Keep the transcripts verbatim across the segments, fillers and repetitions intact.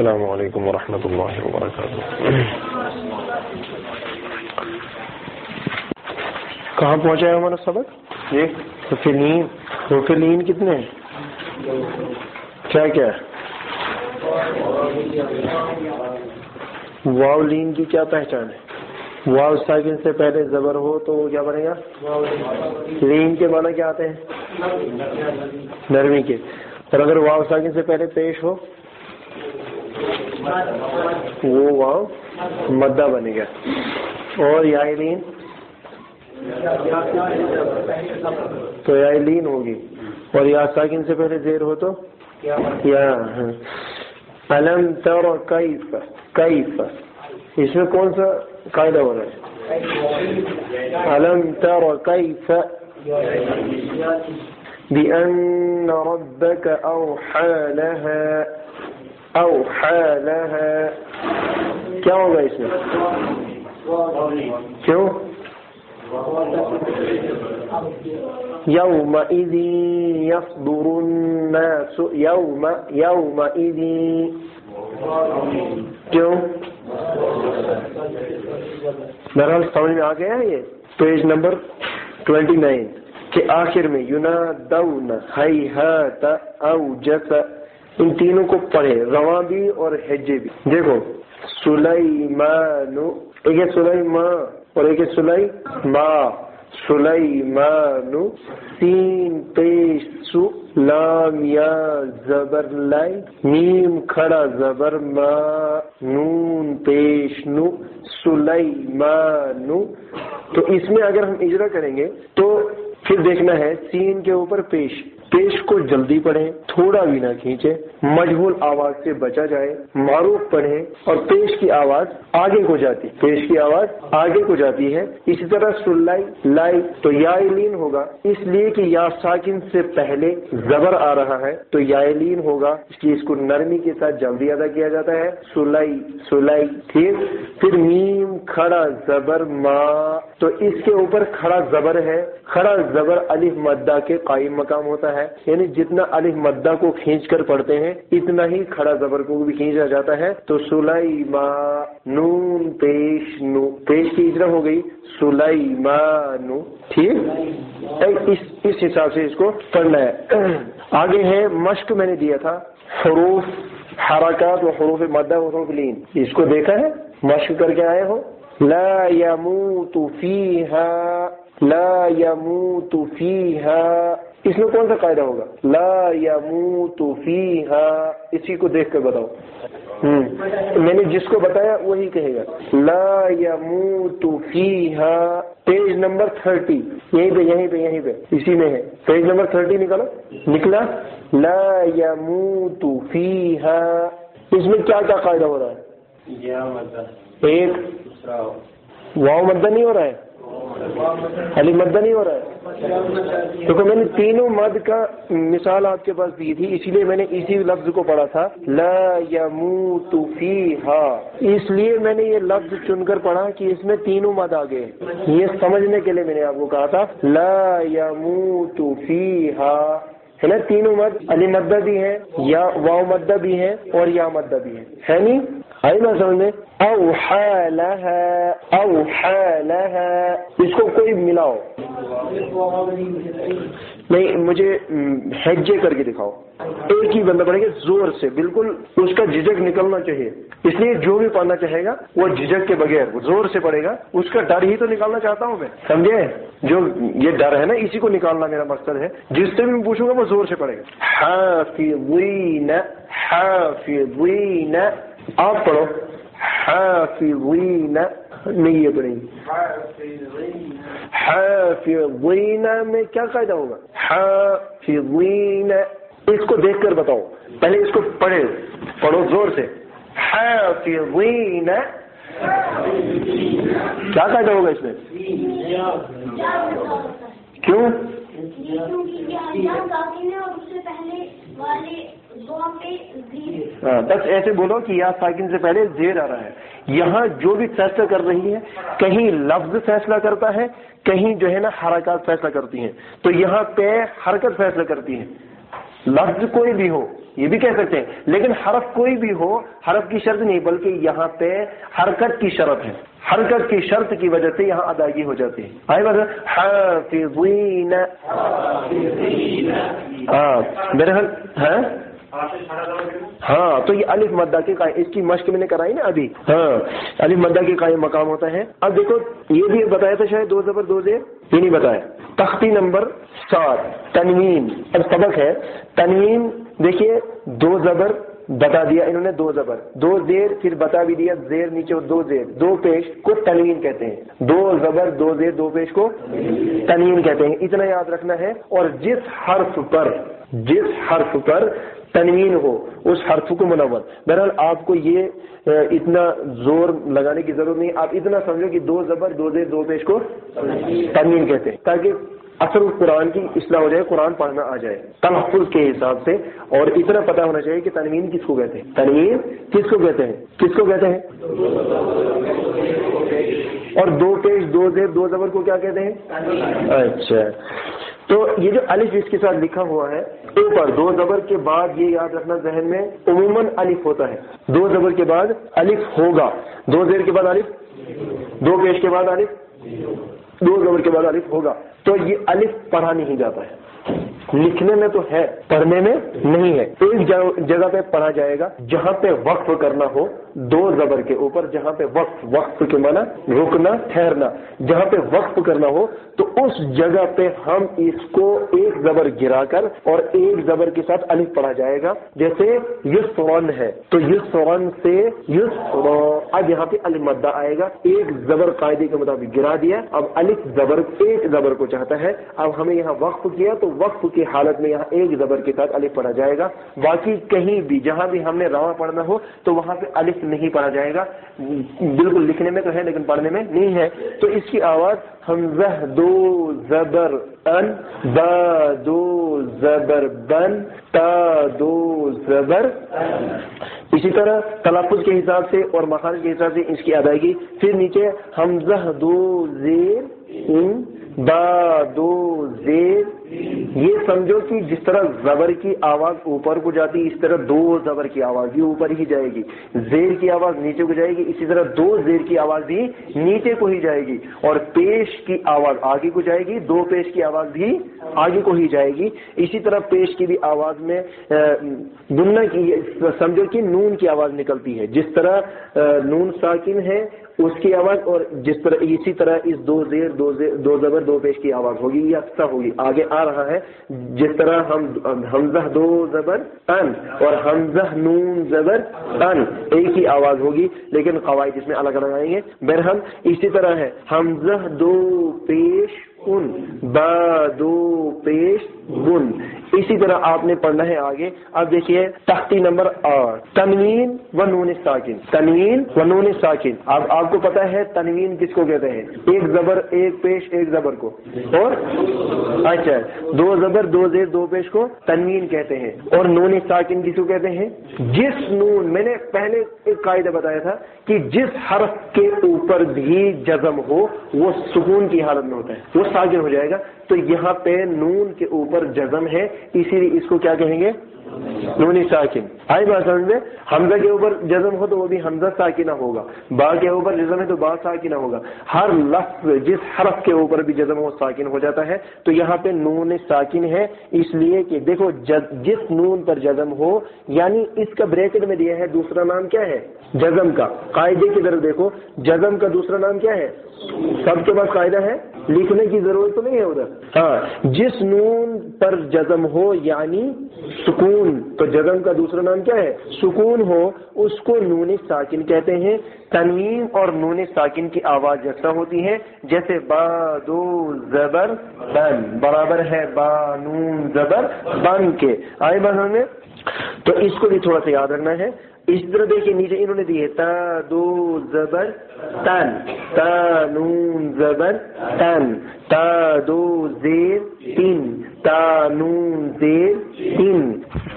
السلام علیکم ورحمۃ اللہ وبرکاتہ. کہاں پہنچا ہے ہمارا سبق؟ یہ فلین. وہ فلین کتنے ہیں؟ کیا کیا ہے؟ واو لین کی کیا پہچان ہے؟ واو ساکن سے پہلے زبر ہو تو وہ کیا بنے گا؟ لین کے معنی کیا آتے ہیں؟ نرمی کے. اور اگر واو ساکن سے پہلے پیش ہو وہ واو مدہ بنے گا. اور یا لین تو یا لین ہوگی. اور یا ساکن سے پہلے زیر ہو تو یا. علم تر کیف. کیف اس میں کون سا قاعدہ ہو رہا ہے؟ علم تر کیف بأن ربك أوحى لها. أوحى لها کیا ہوگا اس میں؟ کیوں؟ يومئذ يصدر الناس. يوم يومئذ کیوں؟ بہرحال سمجھ میں آ گیا ہے. یہ پیج نمبر ٹوینٹی نائن کے آخر میں ینادون ہیہات اوجس. ان تینوں کو پڑھے، رواں بھی اور ہجے بھی. دیکھو سلیمان، ایک ہے سلیمان اور ایک ہے سلیما. سلیمان سین پیش سو، لام یا زبر لائی، میم کھڑا زبر ما، نون پیش نو، سلیمان. تو اس میں اگر ہم اجرا کریں گے تو پھر دیکھنا ہے سین کے اوپر پیش. پیش کو جلدی پڑھیں، تھوڑا بھی نہ کھینچے، مجہول آواز سے بچا جائے. معروف پڑھیں اور پیش کی آواز آگے کو جاتی پیش کی آواز آگے کو جاتی ہے. اسی طرح سلائی لائی تو یا لین ہوگا، اس لیے کہ یا ساکن سے پہلے زبر آ رہا ہے تو یا لین ہوگا، اس لیے اس کو نرمی کے ساتھ جلدی ادا کیا جاتا ہے. سلائی سلائی. ٹھیک. پھر میم کھڑا زبر ما، تو اس کے اوپر کھڑا زبر ہے. کھڑا زبر الف مدہ کے قائم مقام ہوتا ہے، یعنی جتنا الف مدہ کو کھینچ کر پڑھتے ہیں اتنا ہی کھڑا زبر کو بھی کھینچا جاتا ہے. تو سلیما، نون پیش نو، پیش کی اجرا ہو گئی سلیمانو. ٹھیک. اس اس حساب سے اس کو پڑھنا ہے. آگے ہے مشق. میں نے دیا تھا حروف حرکات و حروف مدہ و حروف لین. اس کو دیکھا ہے؟ مشق کر کے آئے ہو. لا يموت فيها، لا يموت فيها. اس میں کون سا قاعدہ ہوگا؟ لا يموت فيها. اسی کو دیکھ کر بتاؤ. میں نے جس کو بتایا وہی کہے گا. لا يموت فيها. پیج نمبر تھرٹی یہیں پہ یہیں پہ یہیں پہ اسی میں ہے. پیج نمبر تھرٹی نکالو. نکلا؟ لا يموت فيها. اس میں کیا کیا قاعدہ ہو رہا ہے؟ ایک واو مدہ نہیں ہو رہا ہے، علی مدہ نہیں ہو رہا ہے. کیونکہ میں نے تینوں مد کا مثال آپ کے پاس دی تھی، اسی لیے میں نے اسی لفظ کو پڑھا تھا لا يموت فیہا. اس لیے میں نے یہ لفظ چن کر پڑھا کہ اس میں تینوں مد آ گئے. یہ سمجھنے کے لیے میں نے آپ کو کہا تھا لا يموت فیہا ہے نا. تینوں مد علی مدہ بھی ہے، یا واو مدہ بھی ہے اور یا مدہ بھی ہے. ہے نہیں؟ آئی بات سمجھ میں؟ اوحی لہا، اوحی لہا. اس کو کوئی ملاؤ نہیں، مجھے ہجے کر کے دکھاؤ. ایک ہی بندہ پڑھے گا زور سے، بالکل اس کا جھجک نکلنا چاہیے. اس لیے جو بھی پڑھنا چاہے گا وہ جھجک کے بغیر زور سے پڑھے گا. اس کا ڈر ہی تو نکالنا چاہتا ہوں میں، سمجھے؟ جو یہ ڈر ہے نا اسی کو نکالنا میرا مقصد ہے. جس سے بھی میں پوچھوں گا وہ زور سے پڑھے گا. حافظین، حافظین. آپ پڑھو حافظین. نہیں یہ پڑھیں گے. حافظین میں کیا قاعدہ ہوگا؟ حافظین. اس کو دیکھ کر بتاؤ، پہلے اس کو پڑھے، پڑھو زور سے. حافظین. کیا قاعدہ ہوگا اس میں؟ کیوں؟ ہاں بس ایسے بولو کہ یا ساکن سے پہلے زیر آ رہا ہے. یہاں جو بھی فیصلہ کر رہی ہے، کہیں لفظ فیصلہ کرتا ہے، کہیں جو ہے نا حرکات فیصلہ کرتی ہیں. تو یہاں پہ حرکت فیصلہ کرتی ہے. لفظ کوئی بھی ہو یہ بھی کہہ سکتے ہیں، لیکن حرف کوئی بھی ہو، حرف کی شرط نہیں، بلکہ یہاں پہ حرکت کی شرط ہے، حرکت کی شرط کی وجہ سے یہاں ادائیگی ہو جاتی ہے. آئے بات حافظین، ہاں میرے حال ہے ہاں. تو یہ الف مدہ کے قائم، اس کی مشق میں نے کرائی نا ابھی. ہاں الف مدہ کے قائم مقام ہوتا ہے. اب دیکھو یہ بھی بتایا تھا شاید، دو زبر دو زیر، یہ نہیں بتایا. تختی نمبر سات تنوین. اب سبق ہے تنوین. دیکھیے دو زبر بتا دیا انہوں نے، دو زبر دو زیر، پھر بتا بھی دیا زیر نیچے دو زیر دو پیش کو تنوین کہتے ہیں. دو زبر دو زیر دو پیش کو تنوین کہتے ہیں، اتنا یاد رکھنا ہے. اور جس حرف پر جس حرف پر تنوین ہو اس حرف کو منون. بہرحال آپ کو یہ اتنا زور لگانے کی ضرورت نہیں، آپ اتنا سمجھو کہ دو زبر دو زیر دو پیش کو تنوین کہتے ہیں، تاکہ اصل قرآن کی اصلاح ہو جائے، قرآن پڑھنا آ جائے تلفظ کے حساب سے. اور اتنا پتہ ہونا چاہیے کہ تنوین کس کو کہتے ہیں، تنوین کس کو کہتے ہیں، کس کو کہتے ہیں. اور دو پیش دو زیر دو زبر کو کیا کہتے ہیں. اچھا تو یہ جو الف اس کے ساتھ لکھا ہوا ہے اوپر، دو زبر کے بعد یہ یاد رکھنا ذہن میں عموماً الف ہوتا ہے. دو زبر کے بعد الف ہوگا، دو زیر کے بعد الف، دو پیش کے بعد الف، دو زبر کے بعد الف ہوگا. تو یہ الف پڑھا نہیں جاتا ہے، لکھنے میں تو ہے، پڑھنے میں نہیں ہے. ایک جگہ پہ پڑھا جائے گا جہاں پہ وقف کرنا ہو، دو زبر کے اوپر جہاں پہ وقف، وقف کے معنی رکنا ٹھہرنا، جہاں پہ وقف کرنا ہو تو اس جگہ پہ ہم اس کو ایک زبر گرا کر اور ایک زبر کے ساتھ الف پڑھا جائے گا. جیسے یسرن ہے تو یسرن سے یسر، اب یہاں پہ الف مدہ آئے گا، ایک زبر قاعدے کے مطابق گرا دیا، اب الف زبر ایک زبر کو چاہتا ہے، اب ہمیں یہاں وقف کیا تو وقف کی حالت میں یہاں ایک زبر کے ساتھ الف پڑھا جائے گا. باقی کہیں بھی جہاں بھی ہم نے رواں پڑھنا ہو تو وہاں پہ الف نہیں پڑھا جائے گا. بالکل لکھنے میں تو ہے لیکن پڑھنے میں نہیں ہے. تو اس کی آواز حمزہ دو زبر ان، با دو زبر بن، تا دو زبر. اسی طرح تلفظ کے حساب سے اور مخارج کے حساب سے اس کی ادائیگی. پھر نیچے حمزہ دو زیر ان، با دو زیر. یہ سمجھو کہ جس طرح زبر کی آواز اوپر کو جاتی اس طرح دو زبر کی آواز بھی اوپر ہی جائے گی، زیر کی آواز نیچے کو جائے گی، اسی طرح دو زیر کی آواز بھی نیچے کو ہی جائے گی، اور پیش کی آواز آگے کو جائے گی، دو پیش کی آواز بھی آگے کو ہی جائے گی. اسی طرح پیش کی بھی آواز میں گننا کی سمجھو کہ نون کی آواز نکلتی ہے، جس طرح نون ساکن ہے اس کی آواز، اور جس طرح اسی طرح اس دو زیر دو زیر دو زبر دو پیش کی آواز ہوگی. یہ اکثر ہوگی، آگے آ رہا ہے. جس طرح ہم حمزہ دو زبر ان اور حمزہ نون زبر ان ایک ہی آواز ہوگی، لیکن قواعد اس میں الگ الگ آئیں گے. بہرحال اسی طرح ہے حمزہ دو پیش ان، با دو پیش بن. اسی طرح آپ نے پڑھنا ہے آگے. اب دیکھیے تختی نمبر آٹھ تنوین و نون ساکن. تنوین و نون ساکن. اب آپ کو پتا ہے تنوین کس کو کہتے ہیں، ایک زبر ایک پیش ایک زبر کو، اور اچھا دو زبر دو زیر دو پیش کو تنوین کہتے ہیں. اور نون ساکن کس کو کہتے ہیں، جس نون، میں نے پہلے ایک قاعدہ بتایا تھا کہ جس حرف کے اوپر بھی جزم ہو وہ سکون کی حالت میں ہوتا ہے، وہ ساکن ہو جائے گا. تو یہاں پہ نون کے اوپر جزم ہے، اسی لیے اس کو کیا کہیں گے، نون ساکن. آئی بات سمجھ میں. حمزہ کے اوپر جزم ہو تو وہ بھی حمزہ ساکنہ ہوگا، با کے اوپر جزم ہے تو با ساکنہ ہوگا. ہر لفظ جس حرف کے اوپر بھی جزم ہو ساکن ہو جاتا ہے. تو یہاں پہ نون ساکن ہے اس لیے کہ دیکھو جس نون پر جزم ہو، یعنی اس کا بریکٹ میں دیا ہے دوسرا نام کیا ہے، جزم کا. قاعدے کی طرف دیکھو، جزم کا دوسرا نام کیا ہے، سب کے پاس قاعدہ ہے، لکھنے کی ضرورت تو نہیں ہے ادھر. ہاں جس نون پر جزم ہو یعنی سکون، تو جزم کا دوسرا نام کیا ہے، سکون ہو، اس کو نون ساکن کہتے ہیں. تنوین اور نون ساکن کی آواز یکساں ہوتی ہے، جیسے با دو زبر بن برابر ہے با نون زبر بن کے. آئے بات میں. تو اس کو بھی تھوڑا سا یاد رکھنا ہے. اس طرح دیکھیے نیچے انہوں نے دیے تا دو زبر تن، تا نون زبر تن، تا دو زیر تین، تا نون زیر تین،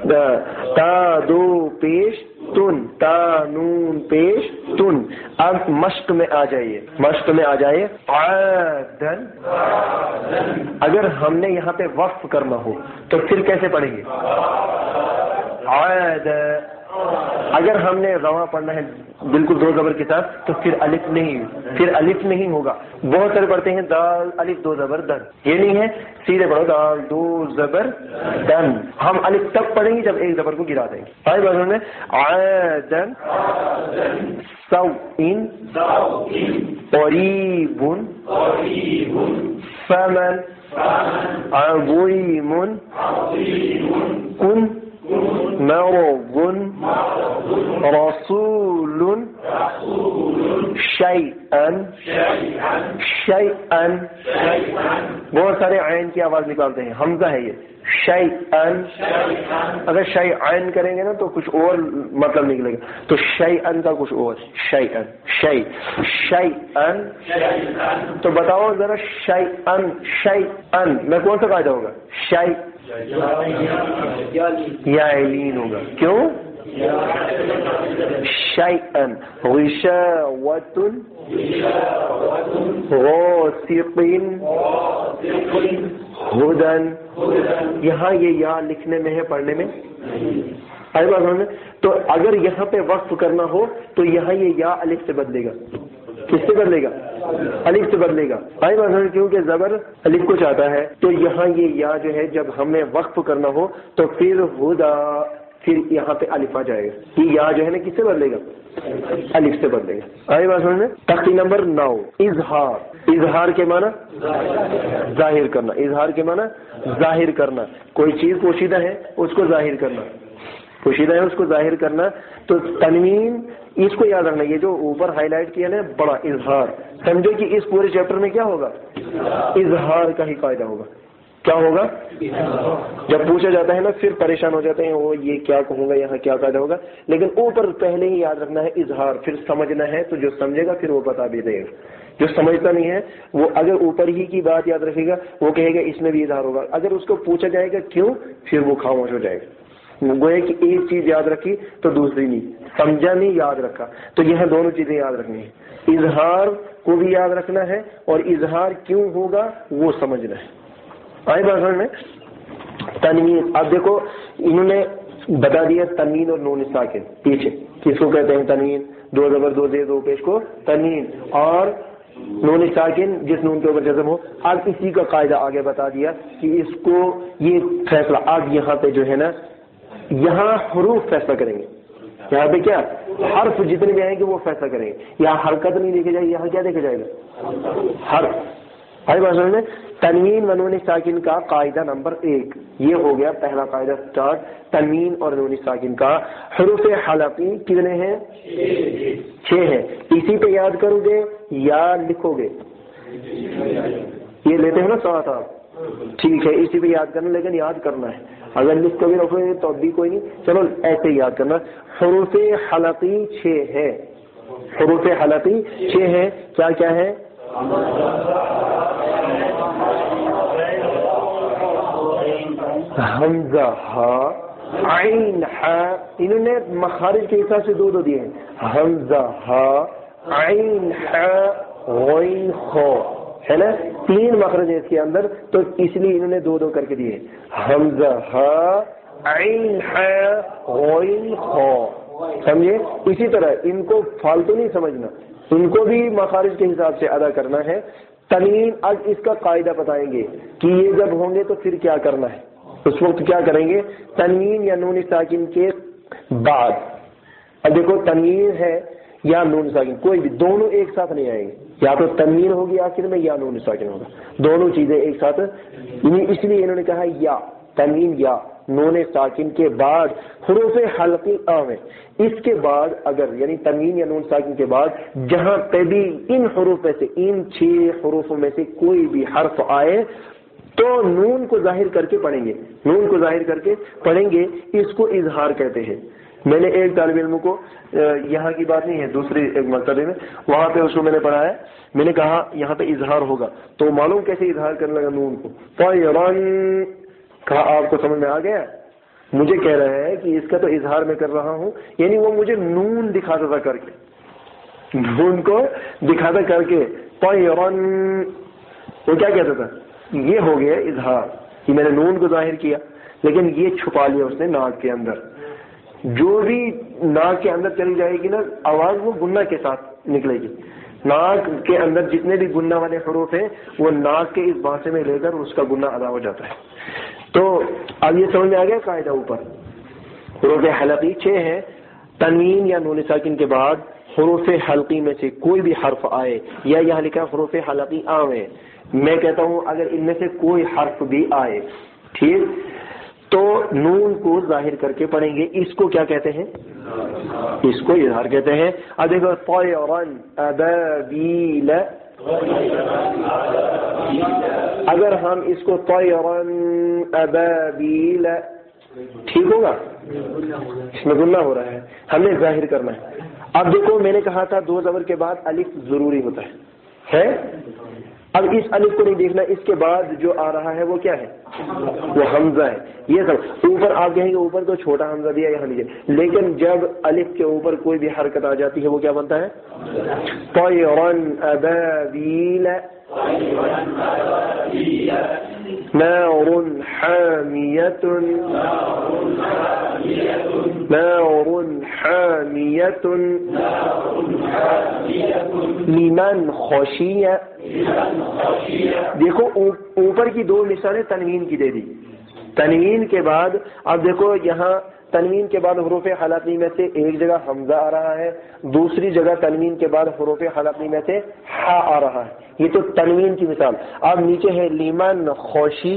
تا دو پیش تن، تا نون پیش تن. اب مشق میں آ جائیے، مشق میں آ جائے. عادن، اگر ہم نے یہاں پہ وقف کرنا ہو تو پھر کیسے پڑھیں گے، عاد. اگر ہم نے رواں پڑھنا ہے بالکل دو زبر کے ساتھ تو پھر الف نہیں پھر الف نہیں ہوگا. بہت سارے پڑھتے ہیں دال الف دو زبر دن, یہ نہیں ہے, سیدھے پڑھو دال دو زبر دن. ہم الف تب پڑھیں گے جب ایک زبر کو گرا دیں گے. آئے بازوں میں عادن سوء قریب فمن عظیم کن مرض رسول شیئا شیئا. بہت سارے عین کی آواز نکالتے ہیں, حمزہ ہے یہ شیئا. اگر شیئا کریں گے نا تو کچھ اور مطلب نکلے گا, تو شیئا کا کچھ اور شیئا شیء شیئا. تو بتاؤ ذرا شیئا شیئا میں کون سا قاعدہ ہوگا؟ شیء یا لین ہوگا. کیوں؟ شیئا غشاوۃ غاسق ہدن. یہاں یہ یا لکھنے میں ہے, پڑھنے میں آئی بات میں. تو اگر یہاں پہ وقف کرنا ہو تو یہاں یہ یا الف سے بدلے گا. کس سے بدلے گا؟ الف سے بدلے گا. آئی بات میں, کیونکہ زبر الف کو چاہتا ہے. تو یہاں یہ یا جو ہے جب ہمیں وقف کرنا ہو تو پھر ہدا, پھر یہاں پہ الف آ جائے گا. یہ یا جو ہے نا کس سے بدلے گا؟ الف سے بدلے گا. آئی بات سمجھ میں. تختی نمبر نو اظہار. اظہار کے معنی ظاہر کرنا. اظہار کے معنی ظاہر کرنا. کوئی چیز پوشیدہ ہے اس کو ظاہر کرنا, پوشیدہ ہے اس کو ظاہر کرنا. تو تنوین اس کو یاد رکھنا, یہ جو اوپر ہائی لائٹ کیا نا بڑا اظہار, سمجھو کہ اس پورے چیپٹر میں کیا ہوگا؟ اظہار کا ہی قاعدہ ہوگا. کیا ہوگا؟ جب پوچھا جاتا ہے نا پھر پریشان ہو جاتے ہیں, وہ یہ کیا کہوں گا, یہاں کیا قاعدہ ہوگا. لیکن اوپر پہلے ہی یاد رکھنا ہے اظہار, پھر سمجھنا ہے تو جو سمجھے گا پھر وہ بتا بھی دے گا. جو سمجھتا نہیں ہے وہ اگر اوپر ہی کی بات یاد رکھے گا وہ کہے گا اس میں بھی اظہار ہوگا. اگر اس کو پوچھا جائے گا کیوں, پھر وہ خاموش ہو جائے گا. گویا کہ ایک چیز یاد رکھی تو دوسری نہیں, سمجھا نہیں یاد رکھا. تو یہ دونوں چیزیں یاد رکھنی ہے. اظہار کو بھی یاد رکھنا ہے اور اظہار کیوں ہوگا وہ سمجھنا ہے. آئی بات سمجھ میں. تنوین, اب دیکھو انہوں نے بتا دیا تنوین اور نون ساکن پیچھے کس کو کہتے ہیں تنوین, دو زبر دو زیر دو پیش کو تنوین, اور نون ساکن جس نون کے اوپر جزم ہو. اب اسی کا قاعدہ آگے بتا دیا کہ اس کو یہ فیصلہ اب یہاں پہ جو ہے نا یہاں حروف فیصلہ کریں گے. یہاں پہ کیا حرف جتنے بھی آئیں گے وہ فیصلہ کریں گے. یہاں حرکت نہیں دیکھی جائے گی, یہاں کیا دیکھا جائے گا؟ حرف. آئی بات سمجھ میں. تنوین و نون ساکن کا قاعدہ نمبر ایک یہ ہو گیا, پہلا قاعدہ اسٹارٹ. تنوین اور نون ساکن کا حروف حلقی کتنے ہیں؟ چھ ہیں. اسی پہ یاد کرو گے یا لکھو گے؟ یہ لیتے ہیں نا ساتھ آپ, ٹھیک ہے اسی پہ یاد کرنا, لیکن یاد کرنا ہے. اگر لکھ کے بھی رکھو گے تو بھی کوئی نہیں, چلو ایسے ہی یاد کرنا. حروف حلقی چھ ہے. حروف حلقی چھ ہے. کیا کیا ہے؟ حمزہ ہا عین ہا, انہوں نے مخارج کے حساب سے دو دو دیے ہیں. حمزہ ہا عین ہا غین خا ہے نا, تین مخرج ہے اس کے اندر, تو اس لیے انہوں نے دو دو کر کے دیے. حمزہ ہا عین ہا غین خا, سمجھے. اسی طرح ان کو فالتو نہیں سمجھنا, ان کو بھی مخارج کے حساب سے ادا کرنا ہے. تنوین اب اس کا قاعدہ بتائیں گے کہ یہ جب ہوں گے تو پھر کیا کرنا ہے. اس وقت کیا کریں گے؟ تنوین یا نون ساکن کے بعد, اب دیکھو تنوین ہے یا نون ساکن, کوئی بھی دونوں ایک ساتھ نہیں آئیں گے. یا تو تنوین ہوگی آخر میں یا نون ساکن ہوگا, دونوں چیزیں ایک ساتھ. اس لیے انہوں نے کہا یا تنوین یا نون ساکن کے بعد حروف حلقی آویں. اس کے بعد اگر یعنی تنوین یا نون ساکن کے بعد جہاں پہ بھی ان حروف میں سے, ان چھ حروفوں میں سے کوئی بھی حرف آئے تو نون کو ظاہر کر کے پڑھیں گے. نون کو ظاہر کر کے پڑھیں گے, اس کو اظہار کہتے ہیں. میں نے ایک طالب علم کو, یہاں کی بات نہیں ہے, دوسری ایک مرتبہ میں وہاں پہ اس کو میں نے پڑھایا, میں نے کہا یہاں پہ اظہار ہوگا, تو معلوم کیسے اظہار کرنے لگا نون کو, طیرن. کہا آپ کو سمجھ میں آ گیا؟ مجھے کہہ رہا ہے کہ اس کا تو اظہار میں کر رہا ہوں, یعنی وہ مجھے نون دکھاتا تھا کر کے, نون کو دکھاتا کر کے طیرن. وہ کیا کہتا تھا؟ یہ ہو گیا اظہار کہ میں نے نون کو ظاہر کیا, لیکن یہ چھپا لیا اس نے ناک کے اندر. جو بھی ناک کے اندر چلی جائے گی نا آواز وہ گنہ کے ساتھ نکلے گی. ناک کے اندر جتنے بھی گنہ والے حروف ہیں وہ ناک کے اس بانسے میں لے کر اس کا گنہ ادا ہو جاتا ہے. تو اب یہ سمجھ میں آ گیا قاعدہ. اوپر حروف حلقی چھ ہیں. تنوین یا نون ساکن کے بعد حروف حلقی میں سے کوئی بھی حرف آئے, یا یہاں لکھا حروف حلقی عام ہے, میں کہتا ہوں اگر ان میں سے کوئی حرف بھی آئے, ٹھیک, تو نون کو ظاہر کر کے پڑھیں گے. اس کو کیا کہتے ہیں؟ اس کو اظہار کہتے ہیں. اب دیکھو طیرن ابابیل, اگر ہم اس کو طیرن ابابیل, ٹھیک ہوگا, اس میں گنہ ہو رہا ہے, ہم نے ظاہر کرنا ہے. اب دیکھو میں نے کہا تھا دو زبر کے بعد الف ضروری ہوتا ہے, ہے؟ اب اس الف کو نہیں دیکھنا, اس کے بعد جو آ رہا ہے وہ کیا ہے؟ وہ حمزہ ہے. یہ سب اوپر آپ کہیں گے اوپر تو چھوٹا حمزہ دیا یہاں لیجیے, لیکن جب الف کے اوپر کوئی بھی حرکت آ جاتی ہے وہ کیا بنتا ہے؟ طیرن ابابیل نار حامیۃ نار حامیۃ لمن خشی. دیکھو اوپر کی دو مثالیں تنوین کی دے دی. تنوین کے بعد اب دیکھو یہاں تنوین کے بعد حروف حلقی میں سے ایک جگہ حمزہ آ رہا ہے, دوسری جگہ تنوین کے بعد حروف حلقی میں سے ہا آ رہا ہے. یہ تو تنوین کی مثال. اب نیچے ہے لیمن خوشی,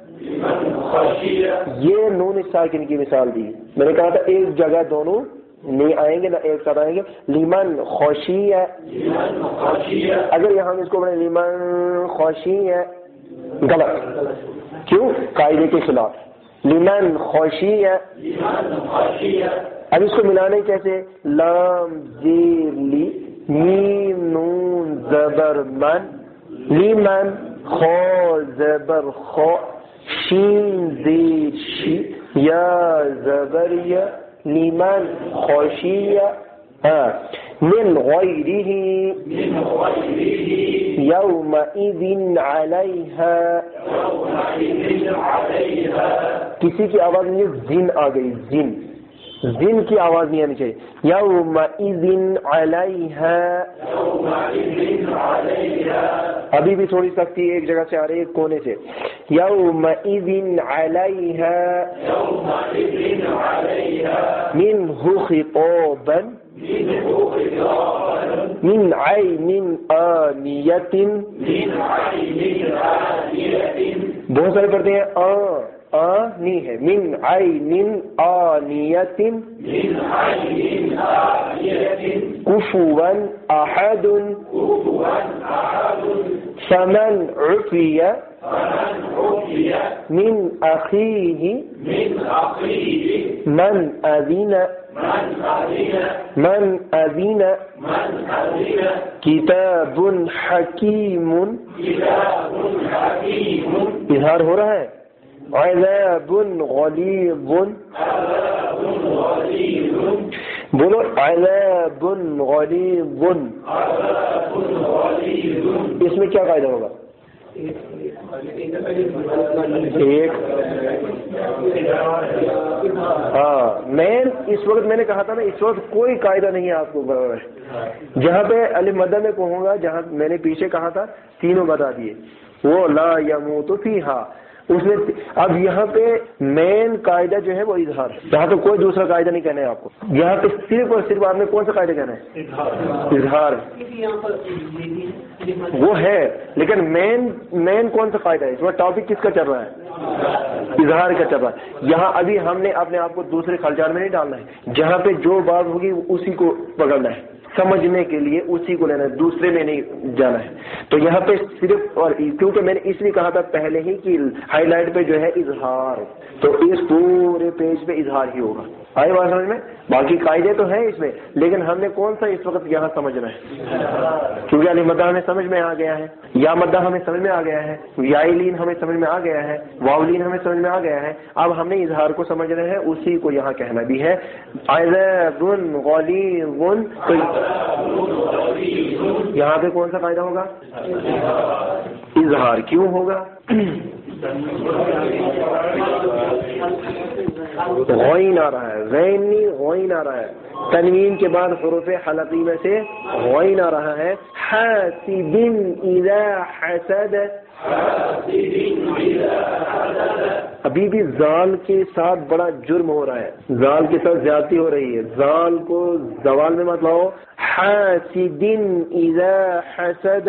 یہ نون ساکن کی مثال دی. میں نے کہا تھا ایک جگہ دونوں نہیں آئیں گے, نہ ایک ساتھ آئیں گے. لیمن خوشی ہے, اگر یہاں ہم اس کو بڑھیں لیمن خوشی ہے, غلط. کیوں؟ قاعدے کے خلاف. لیمن خوشی ہے. اب اس کو ملانے کیسے؟ لام زیر لی میم نون زبر من, لیمن خو زبر خو شین زیر شی یا زبر یا لیمن خوشی من غیرہ یومئذ علیہا. کسی کی آواز میں زن آ گئی, زن زن کی آواز نہیں آنی چاہیے. یومئذ علیہا, ابھی بھی تھوڑی سختی ایک جگہ سے آ رہی ہے کونے سے. یومئذ علیہا منہ خطابا من عین آنیۃ. بہت سارے پڑھتے ہیں آ آ نہیں ہے, من عین آنیۃ کفوا احد فمن عفی من اخیہ من اذن من اذن کتاب حکیم. اظہار ہو رہا ہے. عذاب غلیظ, بولو عذاب غلیظ. اس میں کیا قاعدہ ہوگا؟ ایک ہاں میں اس وقت میں نے کہا تھا نا اس وقت کوئی قاعدہ نہیں ہے آپ کو. جہاں پہ الف مدہ میں کہوں گا, جہاں میں نے پیچھے کہا تھا تینوں بتا دیے, وہ لا یموت فیہا اس میں. اب یہاں پہ مین قاعدہ جو ہے وہ اظہار ہے. یہاں تو کوئی دوسرا قاعدہ نہیں کہنا ہے آپ کو. یہاں پہ صرف اور صرف آپ نے کون سا قاعدہ کہنا ہے؟ اظہار. وہ ہے, لیکن مین مین کون سا قاعدہ ہے اس میں؟ ٹاپک کس کا چل رہا ہے؟ اظہار کا چل رہا ہے. یہاں ابھی ہم نے اپنے آپ کو دوسرے خلجان میں نہیں ڈالنا ہے. جہاں پہ جو بات ہوگی اسی کو پکڑنا ہے, سمجھنے کے لیے اسی کو لینا ہے, دوسرے میں نہیں جانا ہے. تو یہاں پہ صرف, اور کیونکہ میں نے اس لیے کہا تھا پہلے ہی کہ ہائی لائٹ پہ جو ہے اظہار, تو اس پورے پیج پہ اظہار ہی ہوگا. آئے بات سمجھ میں؟ باقی قاعدے تو ہیں اس میں, لیکن ہم نے کون سا اس وقت یہاں سمجھنا ہے؟ کیونکہ علی مدہ ہمیں سمجھ میں آ گیا ہے, یا مدہ ہمیں سمجھ میں آ گیا ہے, یا لین ہمیں سمجھ میں آ گیا ہے, واولین ہمیں سمجھ میں آ گیا ہے. اب ہم نے اظہار کو سمجھ رہے ہیں, اسی کو یہاں کہنا بھی ہے. عذاب غلیظ, تو یہاں پہ کون سا قاعدہ ہوگا؟ اظہار. کیوں ہوگا؟ غین آ رہا ہے، غین نہیں غین آ رہا ہے، تنوین کے بعد حروف حلقی میں سے غین آ رہا ہے۔ حاسب اذا حسد، ابھی بھی زال کے ساتھ بڑا جرم ہو رہا ہے، زال کے ساتھ زیادتی ہو رہی ہے، زال کو زوال میں مت لاؤ۔ حاسد اذا حسد،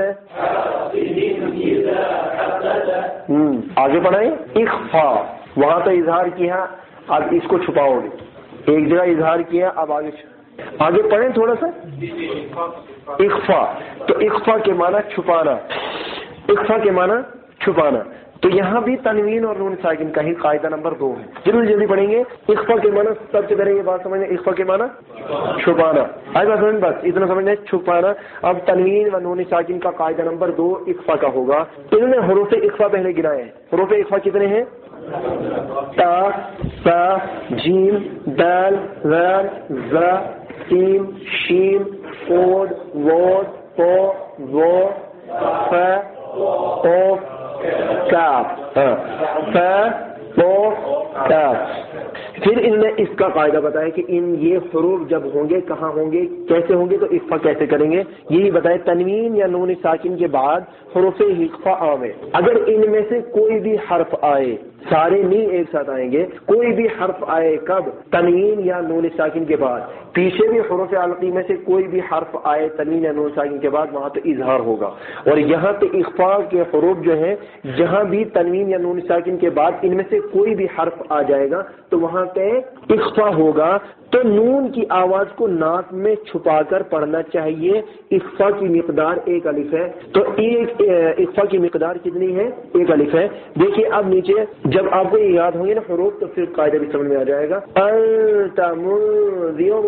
ہم آگے بڑھائیں۔ اخفا، وہاں تو اظہار کیا، اب اس کو چھپاؤ گے، ایک جگہ اظہار کیا، اب آگے آگے پڑھیں تھوڑا سا۔ اخفا، تو اخفا کے معنی چھپانا، اخفا کے معنی چھپانا، تو یہاں بھی تنوین اور نون ساکن کا ہی قاعدہ نمبر دو ہے، جلدی جلدی پڑھیں گے۔ اخفا کے معنی سب سے پہلے یہ بات سمجھیں، اخفا کے معنی چھپانا، آج بات سمجھ، بس اتنا سمجھنا ہے، چھپانا۔ اب تنوین و نون ساکن کا قاعدہ نمبر دو اخفا کا ہوگا۔ انہوں نے حروف اخفا پہلے گنائے ہیں، حروف اخفا کتنے ہیں؟ تا، سا، جیم، دال، زال، زا، سین، شین، قود، وود، تو، وہ، ف، قوف، کاف، ہاں ف، قوف، کاف۔ پھر انہوں نے اس کا قاعدہ بتایا کہ ان یہ حروف جب ہوں گے کہاں ہوں گے، کیسے ہوں گے، تو اخفا کیسے کریں گے، یہی بتائے۔ تنوین یا نون ساکن کے بعد حروف اخفا آوے، اگر ان میں سے کوئی بھی حرف آئے، سارے نہیں ایک ساتھ آئیں گے، کوئی بھی حرف آئے کب؟ تنوین یا نون ساکن کے بعد۔ پیچھے بھی حروف علقی میں سے کوئی بھی حرف آئے تنوین یا نون ساکن کے بعد، وہاں تو اظہار ہوگا۔ اور یہاں پہ اخفا کے حروف جو ہیں، جہاں بھی تنوین یا نون ساکن کے بعد ان میں سے کوئی بھی حرف آ جائے گا تو وہاں پہ اخفا ہوگا، تو نون کی آواز کو ناک میں چھپا کر پڑھنا چاہیے۔ اخفا کی مقدار ایک الف ہے، تو ایک اخفا کی مقدار کتنی ہے؟ ایک الف ہے۔ دیکھیے اب نیچے جب آپ کو یہ یاد ہوں گے نا حروف، تو پھر قاعدہ بھی سمجھ میں آ جائے گا۔ انت منذر،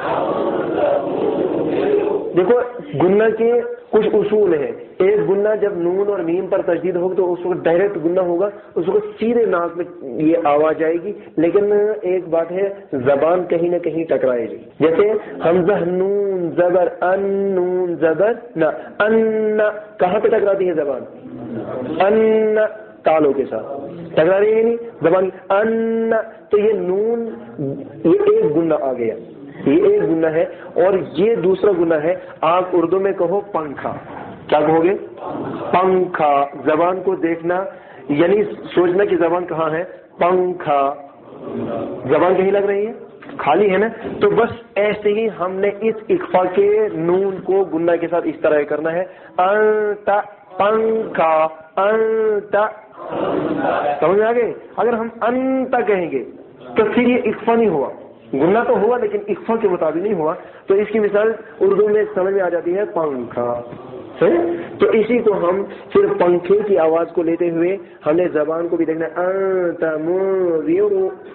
دیکھو گنہ کے کچھ اصول ہیں، ایک گنہ جب نون اور میم پر تشدید ہوگا تو اس وقت ڈائریکٹ گنہ ہوگا، اس وقت سیدھے ناک میں یہ آواز جائے گی، لیکن ایک بات ہے زبان کہیں نہ کہیں ٹکرائے گی، جیسے حمزہ نون زبر ان، نون زبر نہ، ان کہاں پہ ٹکراتی ہے زبان؟ ان تالوں کے ساتھ ٹکرا رہی ہے نہیں زبان، ان، تو یہ نون یہ ایک گنہ آ گیا، یہ ایک گنہ ہے، اور یہ دوسرا گنہ ہے۔ آپ اردو میں کہو پنکھا، کیا کہو گے؟ پنکھا، زبان کو دیکھنا یعنی سوچنا کہ زبان کہاں ہے، پنکھا، زبان کہیں لگ رہی ہے، خالی ہے نا، تو بس ایسے ہی ہم نے اس اخفا کے نون کو گنہ کے ساتھ اس طرح کرنا ہے، انت پنکھا، انت، سمجھ میں آ گئے؟ اگر ہم انت کہیں گے تو پھر یہ اخفا نہیں ہوا، گنہ تو ہوا لیکن اخفا کے مطابق نہیں ہوا، تو اس کی مثال اردو میں سمجھ میں آ جاتی ہے پنکھا، صحیح؟ تو اسی کو ہم پھر پنکھے کی آواز کو لیتے ہوئے ہم نے زبان کو بھی دیکھنا ہے، انت منذر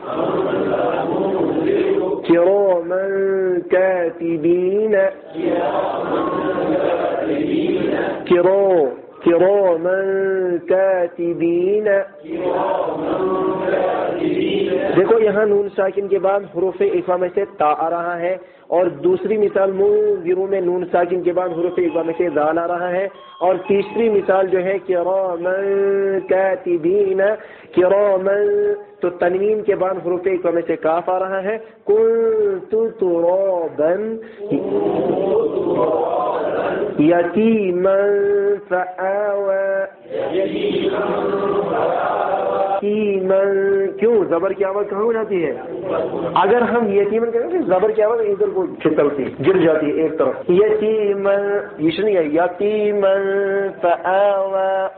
کراما کاتبین، کرو کراما کاتبین۔ دیکھو یہاں نون ساکن کے بعد حروف اخفا میں سے تا آ رہا ہے، اور دوسری مثال منذر میں نون ساکن کے بعد حروف اخفا میں سے ذال آ رہا ہے، اور تیسری مثال جو ہے کراما کاتبین، کراما تو تنوین کے بعد حروف اخفا میں سے کاف آ رہا ہے، کنت ترابا یتیما فآوى، یتیما کیوں زبر کی آواز کہاں ہو جاتی ہے؟ اگر ہم یتیمن کہیں گے زبر کی آواز ادھر کو چھتلتی گر جاتی ہے ایک طرف، یتیما یہ نہیں ہے، یتیما فآوى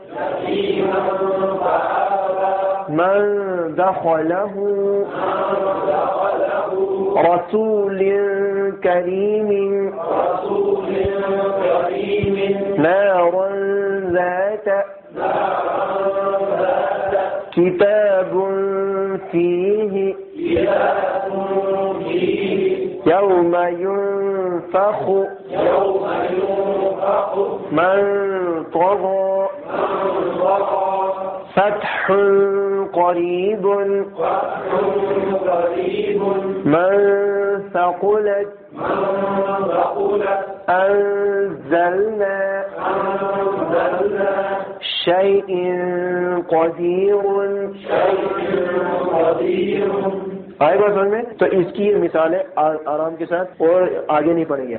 من دخله رسول کریم نارا ذات کتاب فیہ یوم ينفخ من طغى فتح قریب من ثقلت انزلنا شیء قدیر آئے گا سمجھ میں؟ تو اس کی یہ مثال ہے آرام کے ساتھ، اور آگے نہیں پڑھیں گے.